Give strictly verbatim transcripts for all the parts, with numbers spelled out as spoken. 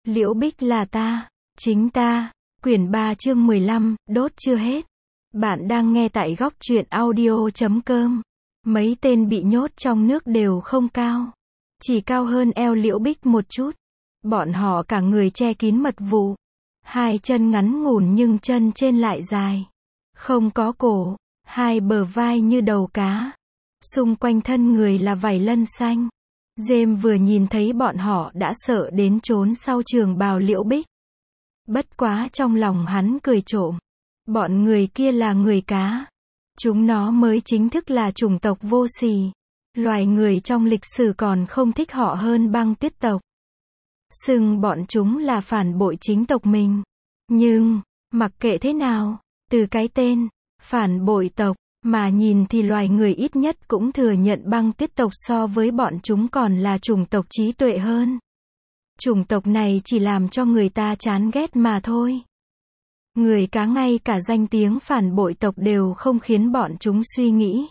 Liễu Bích là ta, chính ta. Quyển ba chương mười lăm, đốt chưa hết. Bạn đang nghe tại góc truyện audio chấm com. Mấy tên bị nhốt trong nước đều không cao. Chỉ cao hơn eo Liễu Bích một chút. Bọn họ cả người che kín mật vụ. Hai chân ngắn ngủn nhưng chân trên lại dài. Không có cổ. Hai bờ vai như đầu cá. Xung quanh thân người là vảy lân xanh. James vừa nhìn thấy bọn họ đã sợ đến trốn sau trường bào Liễu Bích. Bất quá trong lòng hắn cười trộm. Bọn người kia là người cá. Chúng nó mới chính thức là chủng tộc vô sỉ. Loài người trong lịch sử còn không thích họ hơn băng tuyết tộc. Xưng bọn chúng là phản bội chính tộc mình. Nhưng, mặc kệ thế nào, từ cái tên, phản bội tộc, mà nhìn thì loài người ít nhất cũng thừa nhận băng tuyết tộc so với bọn chúng còn là chủng tộc trí tuệ hơn. Chủng tộc này chỉ làm cho người ta chán ghét mà thôi. Người cá ngay cả danh tiếng phản bội tộc đều không khiến bọn chúng suy nghĩ.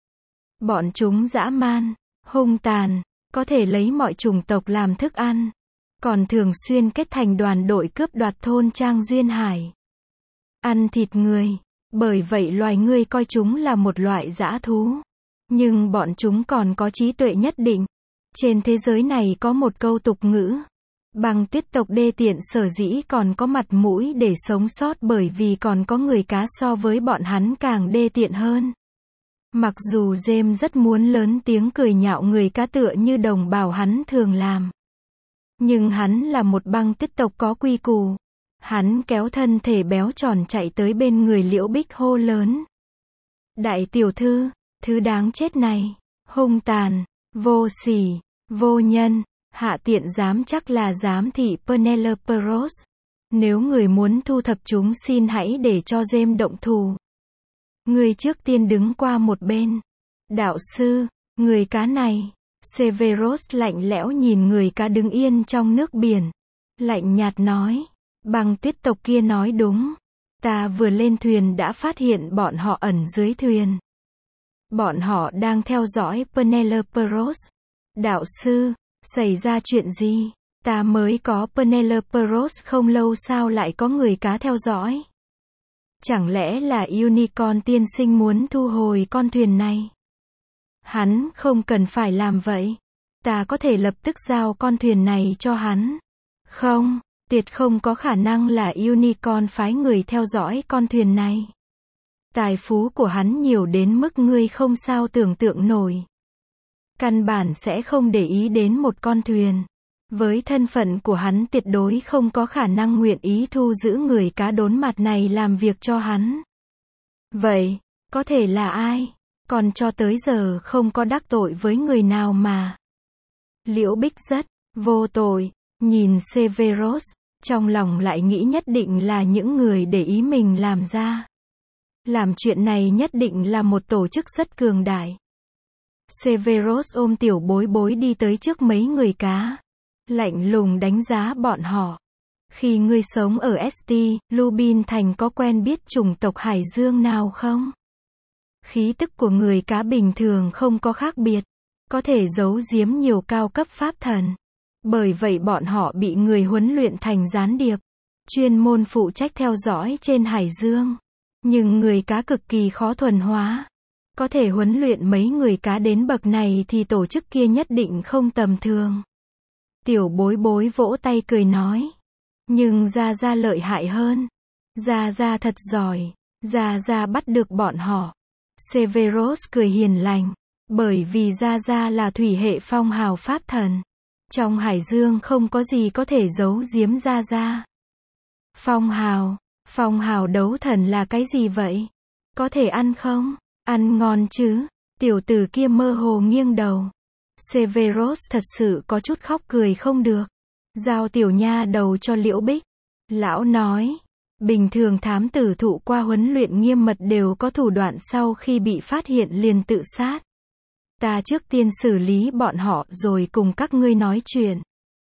Bọn chúng dã man, hung tàn, có thể lấy mọi chủng tộc làm thức ăn. Còn thường xuyên kết thành đoàn đội cướp đoạt thôn trang duyên hải. Ăn thịt người. Bởi vậy loài người coi chúng là một loại dã thú. Nhưng bọn chúng còn có trí tuệ nhất định. Trên thế giới này có một câu tục ngữ. Băng tuyết tộc đê tiện sở dĩ còn có mặt mũi để sống sót bởi vì còn có người cá so với bọn hắn càng đê tiện hơn. Mặc dù James rất muốn lớn tiếng cười nhạo người cá tựa như đồng bào hắn thường làm. Nhưng hắn là một băng tuyết tộc có quy củ. Hắn kéo thân thể béo tròn chạy tới bên người Liễu Bích hô lớn. Đại tiểu thư, thứ đáng chết này, hung tàn, vô sỉ, vô nhân, hạ tiện dám chắc là giám thị Penelope Rose. Nếu người muốn thu thập chúng xin hãy để cho James động thủ. Người trước tiên đứng qua một bên. Đạo sư, người cá này. Severus lạnh lẽo nhìn người cá đứng yên trong nước biển. Lạnh nhạt nói. Băng tuyết tộc kia nói đúng. Ta vừa lên thuyền đã phát hiện bọn họ ẩn dưới thuyền. Bọn họ đang theo dõi Penelope Rose. Đạo sư, xảy ra chuyện gì? Ta mới có Penelope Rose không lâu sao lại có người cá theo dõi? Chẳng lẽ là Unicorn tiên sinh muốn thu hồi con thuyền này? Hắn không cần phải làm vậy. Ta có thể lập tức giao con thuyền này cho hắn. Không, tuyệt không có khả năng là Unicorn phái người theo dõi con thuyền này. Tài phú của hắn nhiều đến mức ngươi không sao tưởng tượng nổi. Căn bản sẽ không để ý đến một con thuyền. Với thân phận của hắn tuyệt đối không có khả năng nguyện ý thu giữ người cá đốn mặt này làm việc cho hắn. Vậy, có thể là ai? Còn cho tới giờ không có đắc tội với người nào mà. Liễu Bích rất vô tội, nhìn Severus, trong lòng lại nghĩ nhất định là những người để ý mình làm ra. Làm chuyện này nhất định là một tổ chức rất cường đại. Severus ôm tiểu bối bối đi tới trước mấy người cá. Lạnh lùng đánh giá bọn họ. Khi ngươi sống ở ét tê, Lubin Thành có quen biết chủng tộc Hải Dương nào không? Khí tức của người cá bình thường không có khác biệt. Có thể giấu giếm nhiều cao cấp pháp thần. Bởi vậy bọn họ bị người huấn luyện thành gián điệp. Chuyên môn phụ trách theo dõi trên Hải Dương. Nhưng người cá cực kỳ khó thuần hóa. Có thể huấn luyện mấy người cá đến bậc này thì tổ chức kia nhất định không tầm thường. Tiểu bối bối vỗ tay cười nói. Nhưng Gia Gia lợi hại hơn. Gia Gia thật giỏi. Gia Gia bắt được bọn họ. Severus cười hiền lành. Bởi vì Gia Gia là thủy hệ phong hào pháp thần. Trong Hải Dương không có gì có thể giấu giếm Gia Gia. Phong hào. Phong hào đấu thần là cái gì vậy? Có thể ăn không? Ăn ngon chứ? Tiểu tử kia mơ hồ nghiêng đầu. Severus thật sự có chút khóc cười không được. Giao tiểu nha đầu cho Liễu Bích. Lão nói. Bình thường thám tử thụ qua huấn luyện nghiêm mật đều có thủ đoạn sau khi bị phát hiện liền tự sát. Ta trước tiên xử lý bọn họ rồi cùng các ngươi nói chuyện.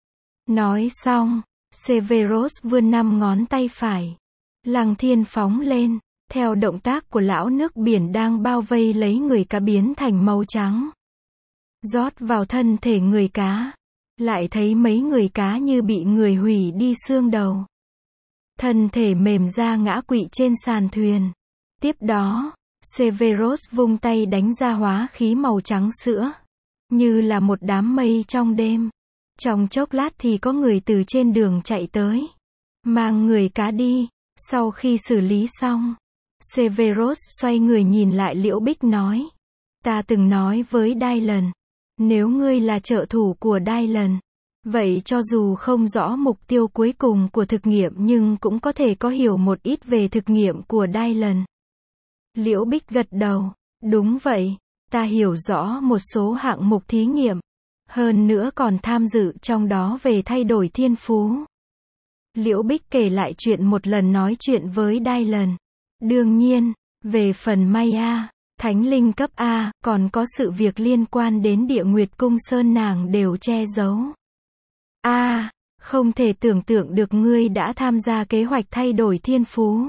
Nói xong, Severus vươn năm ngón tay phải. Lăng thiên phóng lên, theo động tác của lão nước biển đang bao vây lấy người cá biến thành màu trắng. Rót vào thân thể người cá. lại thấy mấy người cá như bị người hủy đi xương đầu. Thân thể mềm ra ngã quỵ trên sàn thuyền. Tiếp đó, Severus vung tay đánh ra hóa khí màu trắng sữa, như là một đám mây trong đêm. Trong chốc lát thì có người từ trên đường chạy tới, mang người cá đi. Sau khi xử lý xong, Severus xoay người nhìn lại Liễu Bích nói, ta từng nói với Dylan, nếu ngươi là trợ thủ của Dylan, vậy cho dù không rõ mục tiêu cuối cùng của thực nghiệm nhưng cũng có thể có hiểu một ít về thực nghiệm của Dylan. Liễu Bích gật đầu, đúng vậy, ta hiểu rõ một số hạng mục thí nghiệm, hơn nữa còn tham dự trong đó về thay đổi thiên phú. Liễu Bích kể lại chuyện một lần nói chuyện với Dylan. Đương nhiên, về phần Maya, thánh linh cấp A, còn có sự việc liên quan đến Địa Nguyệt Cung Sơn nàng đều che giấu. A, à, không thể tưởng tượng được ngươi đã tham gia kế hoạch thay đổi thiên phú.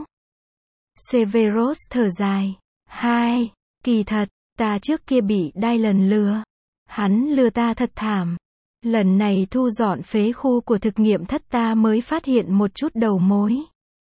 Severus thở dài. Hai, kỳ thật, ta trước kia bị Dylan lừa. Hắn lừa ta thật thảm. Lần này thu dọn phế khu của thực nghiệm thất ta mới phát hiện một chút đầu mối.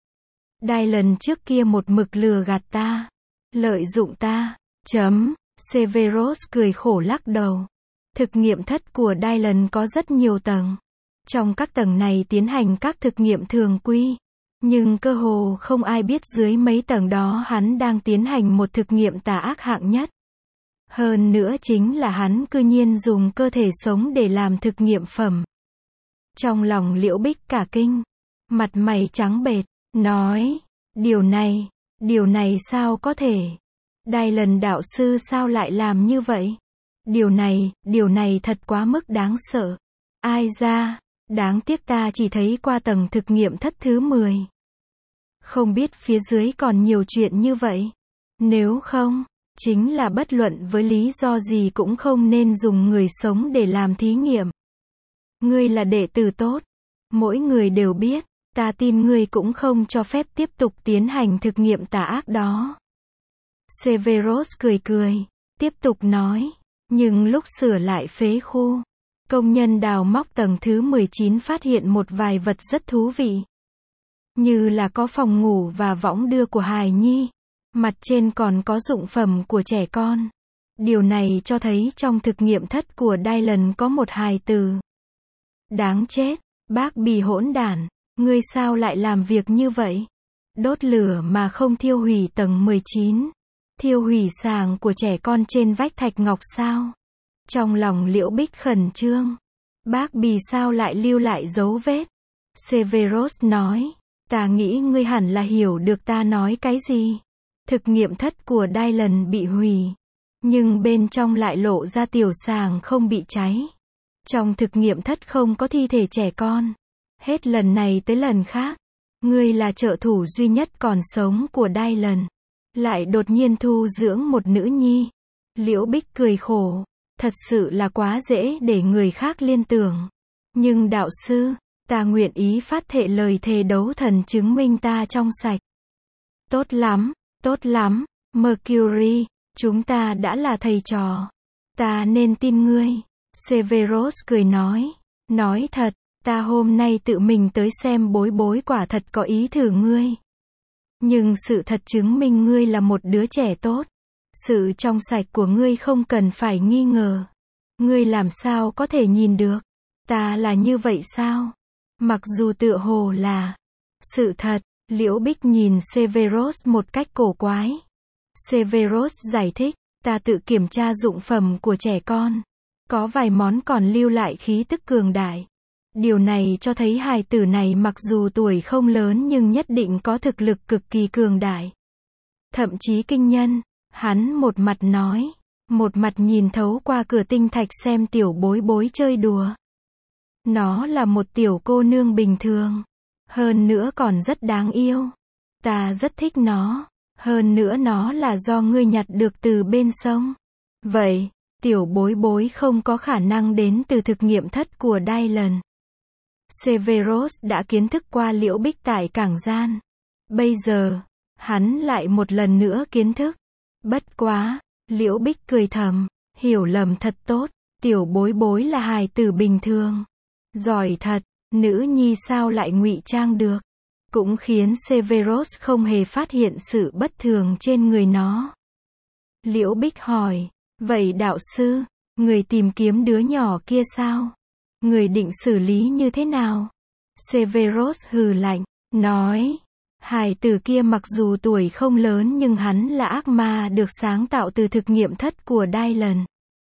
Dylan trước kia một mực lừa gạt ta, lợi dụng ta. Chấm. Severus cười khổ lắc đầu. Thực nghiệm thất của Dylan có rất nhiều tầng. Trong các tầng này tiến hành các thực nghiệm thường quy. Nhưng cơ hồ không ai biết dưới mấy tầng đó hắn đang tiến hành một thực nghiệm tà ác hạng nhất. Hơn nữa chính là hắn cư nhiên dùng cơ thể sống để làm thực nghiệm phẩm. Trong lòng Liễu Bích cả kinh, mặt mày trắng bệch, nói, điều này, điều này sao có thể? Dylan đạo sư sao lại làm như vậy? Điều này, điều này thật quá mức đáng sợ. Ai ra, đáng tiếc ta chỉ thấy qua tầng thực nghiệm thất thứ mười. Không biết phía dưới còn nhiều chuyện như vậy. Nếu không, chính là bất luận với lý do gì cũng không nên dùng người sống để làm thí nghiệm. Ngươi là đệ tử tốt. Mỗi người đều biết, ta tin ngươi cũng không cho phép tiếp tục tiến hành thực nghiệm tà ác đó. Severus cười cười, tiếp tục nói, nhưng lúc sửa lại phế khu, công nhân đào móc tầng thứ mười chín phát hiện một vài vật rất thú vị. Như là có phòng ngủ và võng đưa của hài nhi. Mặt trên còn có dụng phẩm của trẻ con. Điều này cho thấy trong thực nghiệm thất của Dylan có một hài tử. Đáng chết, bác bì hỗn đản, ngươi sao lại làm việc như vậy? Đốt lửa mà không thiêu hủy tầng mười chín. Thiêu hủy sàng của trẻ con trên vách thạch ngọc sao? Trong lòng Liễu Bích khẩn trương. Bác bì sao lại lưu lại dấu vết? Severus nói, ta nghĩ ngươi hẳn là hiểu được ta nói cái gì. Thực nghiệm thất của Dylan bị hủy, nhưng bên trong lại lộ ra tiểu sàng không bị cháy. Trong thực nghiệm thất không có thi thể trẻ con. Hết lần này tới lần khác, ngươi là trợ thủ duy nhất còn sống của Dylan, lại đột nhiên thu dưỡng một nữ nhi. Liễu Bích cười khổ, thật sự là quá dễ để người khác liên tưởng. Nhưng đạo sư, ta nguyện ý phát thệ lời thề đấu thần chứng minh ta trong sạch. Tốt lắm. Tốt lắm, Mercury, chúng ta đã là thầy trò. Ta nên tin ngươi. Severus cười nói. Nói thật, ta hôm nay tự mình tới xem bối bối quả thật có ý thử ngươi. Nhưng sự thật chứng minh ngươi là một đứa trẻ tốt. Sự trong sạch của ngươi không cần phải nghi ngờ. Ngươi làm sao có thể nhìn được? Ta là như vậy sao? Mặc dù tựa hồ là sự thật. Liễu Bích nhìn Severus một cách cổ quái. Severus giải thích, ta tự kiểm tra dụng phẩm của trẻ con. Có vài món còn lưu lại khí tức cường đại. Điều này cho thấy hài tử này mặc dù tuổi không lớn nhưng nhất định có thực lực cực kỳ cường đại. Thậm chí kinh nhân. Hắn một mặt nói, một mặt nhìn thấu qua cửa tinh thạch xem tiểu bối bối chơi đùa. Nó là một tiểu cô nương bình thường. Hơn nữa còn rất đáng yêu. Ta rất thích nó. Hơn nữa nó là do ngươi nhặt được từ bên sông. Vậy, tiểu bối bối không có khả năng đến từ thực nghiệm thất của Dylan. Severus đã kiến thức qua Liễu Bích tại cảng gian. Bây giờ, hắn lại một lần nữa kiến thức. Bất quá, Liễu Bích cười thầm, hiểu lầm thật tốt. Tiểu bối bối là hài tử bình thường. Giỏi thật, nữ nhi sao lại ngụy trang được. Cũng khiến Severus không hề phát hiện sự bất thường trên người nó. Liễu Bích hỏi, vậy đạo sư, người tìm kiếm đứa nhỏ kia sao? Người định xử lý như thế nào? Severus hừ lạnh, nói, hài tử kia mặc dù tuổi không lớn nhưng hắn là ác ma được sáng tạo từ thực nghiệm thất của Dylan.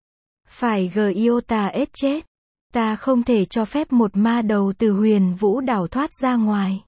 Phải Giotaes chết. Ta không thể cho phép một ma đầu từ huyền vũ đảo thoát ra ngoài.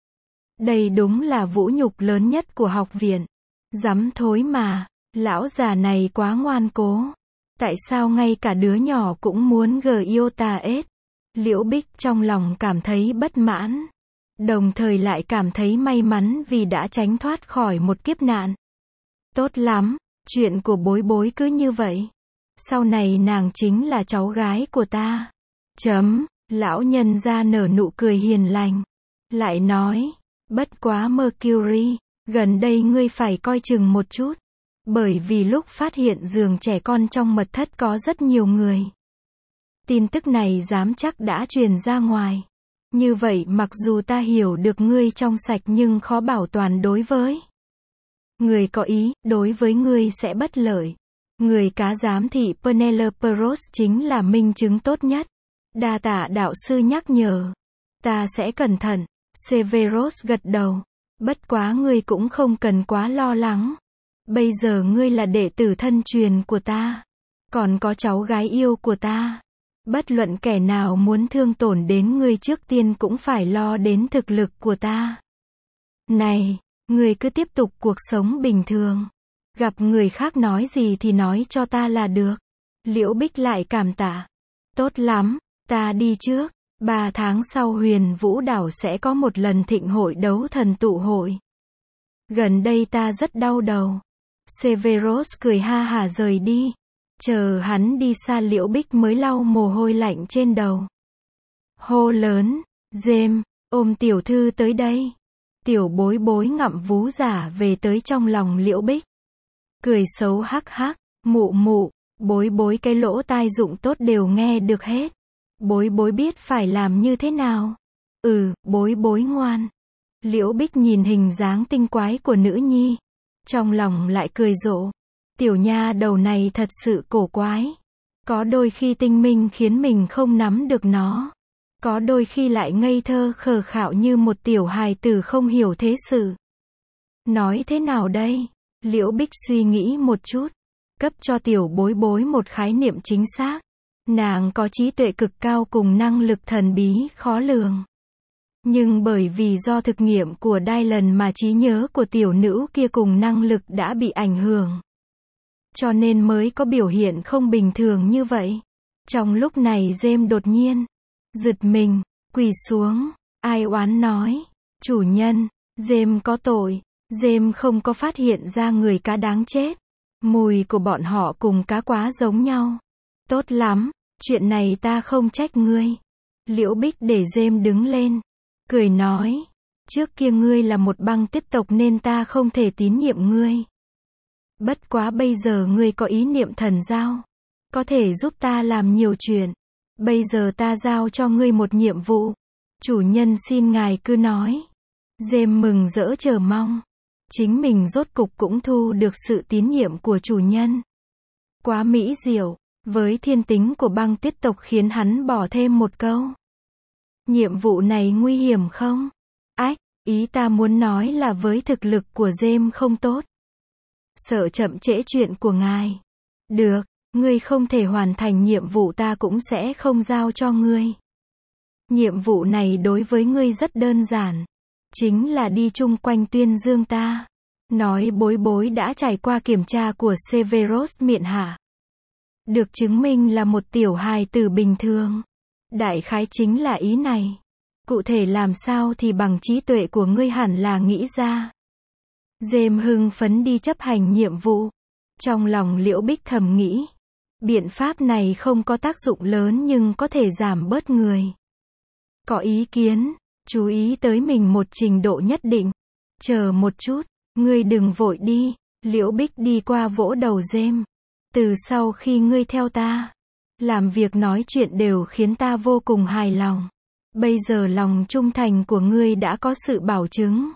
Đây đúng là vũ nhục lớn nhất của học viện. Dám thối mà, lão già này quá ngoan cố. Tại sao ngay cả đứa nhỏ cũng muốn Giotaes? Liễu Bích trong lòng cảm thấy bất mãn. Đồng thời lại cảm thấy may mắn vì đã tránh thoát khỏi một kiếp nạn. Tốt lắm, chuyện của bối bối cứ như vậy. Sau này nàng chính là cháu gái của ta. Chấm, lão nhân ra nở nụ cười hiền lành. Lại nói, bất quá Mercury, gần đây ngươi phải coi chừng một chút. Bởi vì lúc phát hiện giường trẻ con trong mật thất có rất nhiều người. Tin tức này dám chắc đã truyền ra ngoài. Như vậy mặc dù ta hiểu được ngươi trong sạch nhưng khó bảo toàn đối với. Người có ý, đối với ngươi sẽ bất lợi. Người cá giám thị Penelope Rose chính là minh chứng tốt nhất. Đa tạ đạo sư nhắc nhở. Ta sẽ cẩn thận. Severus gật đầu. Bất quá ngươi cũng không cần quá lo lắng. Bây giờ ngươi là đệ tử thân truyền của ta. Còn có cháu gái yêu của ta. Bất luận kẻ nào muốn thương tổn đến ngươi trước tiên cũng phải lo đến thực lực của ta. Này, ngươi cứ tiếp tục cuộc sống bình thường. Gặp người khác nói gì thì nói cho ta là được. Liễu Bích lại cảm tạ. Tốt lắm, ta đi trước. Ba tháng sau huyền vũ đảo sẽ có một lần thịnh hội đấu thần tụ hội. Gần đây ta rất đau đầu. Severus cười ha hả rời đi. Chờ hắn đi xa Liễu Bích mới lau mồ hôi lạnh trên đầu. Hô lớn, James, ôm tiểu thư tới đây. Tiểu bối bối ngậm vú giả về tới trong lòng Liễu Bích. Cười xấu hắc hắc, mụ mụ, bối bối cái lỗ tai dụng tốt đều nghe được hết. Bối bối biết phải làm như thế nào. Ừ, bối bối ngoan. Liễu Bích nhìn hình dáng tinh quái của nữ nhi. Trong lòng lại cười rộ. Tiểu nha đầu này thật sự cổ quái. Có đôi khi tinh minh khiến mình không nắm được nó. Có đôi khi lại ngây thơ khờ khạo như một tiểu hài tử không hiểu thế sự. Nói thế nào đây? Liễu Bích suy nghĩ một chút. Cấp cho tiểu bối bối một khái niệm chính xác. Nàng có trí tuệ cực cao cùng năng lực thần bí khó lường. Nhưng bởi vì do thực nghiệm của Dylan mà trí nhớ của tiểu nữ kia cùng năng lực đã bị ảnh hưởng. Cho nên mới có biểu hiện không bình thường như vậy. Trong lúc này James đột nhiên giật mình, quỳ xuống, ai oán nói, chủ nhân, James có tội. James không có phát hiện ra người cá đáng chết. Mùi của bọn họ cùng cá quá giống nhau. Tốt lắm, chuyện này ta không trách ngươi. Liễu Bích để James đứng lên, cười nói, trước kia ngươi là một băng tiết tộc nên ta không thể tín nhiệm ngươi. Bất quá bây giờ ngươi có ý niệm thần giao, có thể giúp ta làm nhiều chuyện. Bây giờ ta giao cho ngươi một nhiệm vụ. Chủ nhân xin ngài cứ nói. James mừng rỡ chờ mong. Chính mình rốt cục cũng thu được sự tín nhiệm của chủ nhân. Quá mỹ diệu, với thiên tính của băng tuyết tộc khiến hắn bỏ thêm một câu. Nhiệm vụ này nguy hiểm không? Ách, ý ta muốn nói là với thực lực của James không tốt. Sợ chậm trễ chuyện của ngài. Được, ngươi không thể hoàn thành nhiệm vụ ta cũng sẽ không giao cho ngươi. Nhiệm vụ này đối với ngươi rất đơn giản. Chính là đi chung quanh tuyên dương ta. Nói bối bối đã trải qua kiểm tra của Severus miện hạ. Được chứng minh là một tiểu hài tử bình thường. Đại khái chính là ý này. Cụ thể làm sao thì bằng trí tuệ của ngươi hẳn là nghĩ ra. James hưng phấn đi chấp hành nhiệm vụ. Trong lòng Liễu Bích thầm nghĩ. Biện pháp này không có tác dụng lớn nhưng có thể giảm bớt người. Có ý kiến, chú ý tới mình một trình độ nhất định. Chờ một chút, ngươi đừng vội đi. Liễu Bích đi qua vỗ đầu James. Từ sau khi ngươi theo ta, làm việc nói chuyện đều khiến ta vô cùng hài lòng. Bây giờ lòng trung thành của ngươi đã có sự bảo chứng.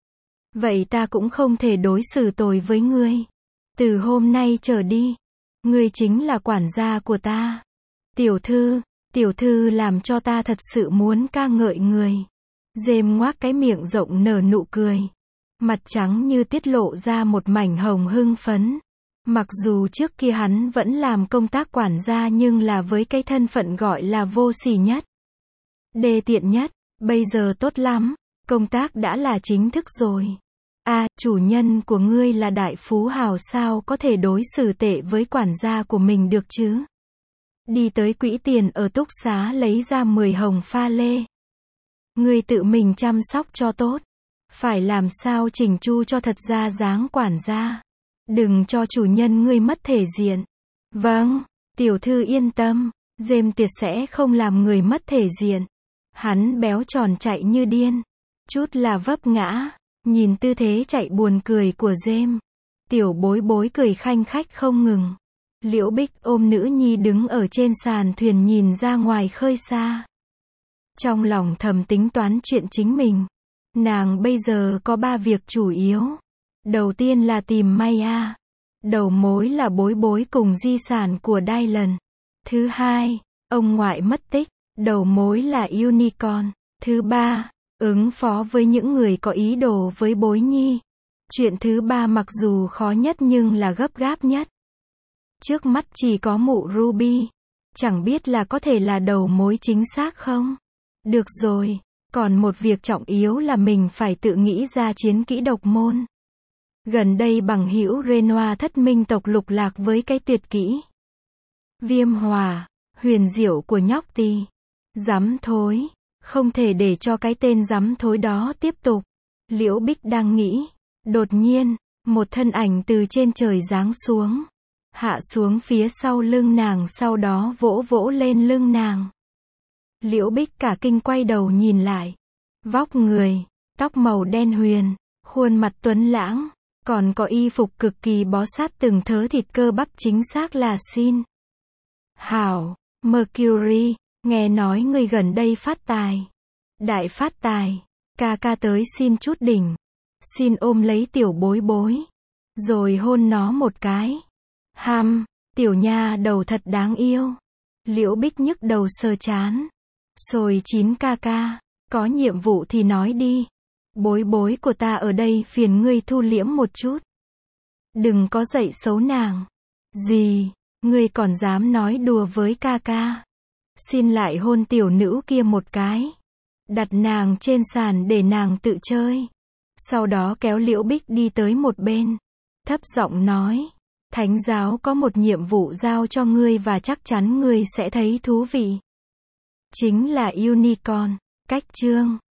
Vậy ta cũng không thể đối xử tồi với ngươi. Từ hôm nay trở đi, ngươi chính là quản gia của ta. Tiểu thư, tiểu thư làm cho ta thật sự muốn ca ngợi người. James ngoác cái miệng rộng nở nụ cười. Mặt trắng như tiết lộ ra một mảnh hồng hưng phấn. Mặc dù trước kia hắn vẫn làm công tác quản gia nhưng là với cái thân phận gọi là vô sỉ nhất, đê tiện nhất, bây giờ tốt lắm, công tác đã là chính thức rồi. À, chủ nhân của ngươi là đại phú hào sao có thể đối xử tệ với quản gia của mình được chứ? Đi tới quỹ tiền ở túc xá lấy ra mười hồng pha lê. Ngươi tự mình chăm sóc cho tốt. Phải làm sao chỉnh chu cho thật ra dáng quản gia. Đừng cho chủ nhân ngươi mất thể diện. Vâng, tiểu thư yên tâm, James tuyệt sẽ không làm người mất thể diện. Hắn béo tròn chạy như điên. Chút là vấp ngã. Nhìn tư thế chạy buồn cười của James. Tiểu bối bối cười khanh khách không ngừng. Liễu Bích ôm nữ nhi đứng ở trên sàn thuyền nhìn ra ngoài khơi xa. Trong lòng thầm tính toán chuyện chính mình. Nàng bây giờ có ba việc chủ yếu. Đầu tiên là tìm Maya. Đầu mối là bối bối cùng di sản của Dylan. Thứ hai, ông ngoại mất tích. Đầu mối là Unicorn. Thứ ba, ứng phó với những người có ý đồ với bối nhi. Chuyện thứ ba mặc dù khó nhất nhưng là gấp gáp nhất. Trước mắt chỉ có mụ Ruby. Chẳng biết là có thể là đầu mối chính xác không? Được rồi, còn một việc trọng yếu là mình phải tự nghĩ ra chiến kỹ độc môn. Gần đây bằng hữu Renoir thất minh tộc lục lạc với cái tuyệt kỹ viêm hỏa, huyền diệu của nhóc tì. Rắm thối, không thể để cho cái tên rắm thối đó tiếp tục. Liễu Bích đang nghĩ, đột nhiên, một thân ảnh từ trên trời giáng xuống, hạ xuống phía sau lưng nàng sau đó vỗ vỗ lên lưng nàng. Liễu Bích cả kinh quay đầu nhìn lại. Vóc người, tóc màu đen huyền, khuôn mặt tuấn lãng, còn có y phục cực kỳ bó sát từng thớ thịt cơ bắp chính xác là Sin. Hảo, Mercury, nghe nói người gần đây phát tài. Đại phát tài, ca ca tới xin chút đỉnh. Xin ôm lấy tiểu bối bối, rồi hôn nó một cái. Ham, tiểu nha đầu thật đáng yêu. Liễu Bích nhức đầu sờ chán. Rồi chín ca ca, có nhiệm vụ thì nói đi. Bối bối của ta ở đây phiền ngươi thu liễm một chút. Đừng có dạy xấu nàng. Gì, ngươi còn dám nói đùa với ca ca. Xin lại hôn tiểu nữ kia một cái. Đặt nàng trên sàn để nàng tự chơi. Sau đó kéo Liễu Bích đi tới một bên. Thấp giọng nói. Thánh giáo có một nhiệm vụ giao cho ngươi và chắc chắn ngươi sẽ thấy thú vị. Chính là Unicorn. Cách chương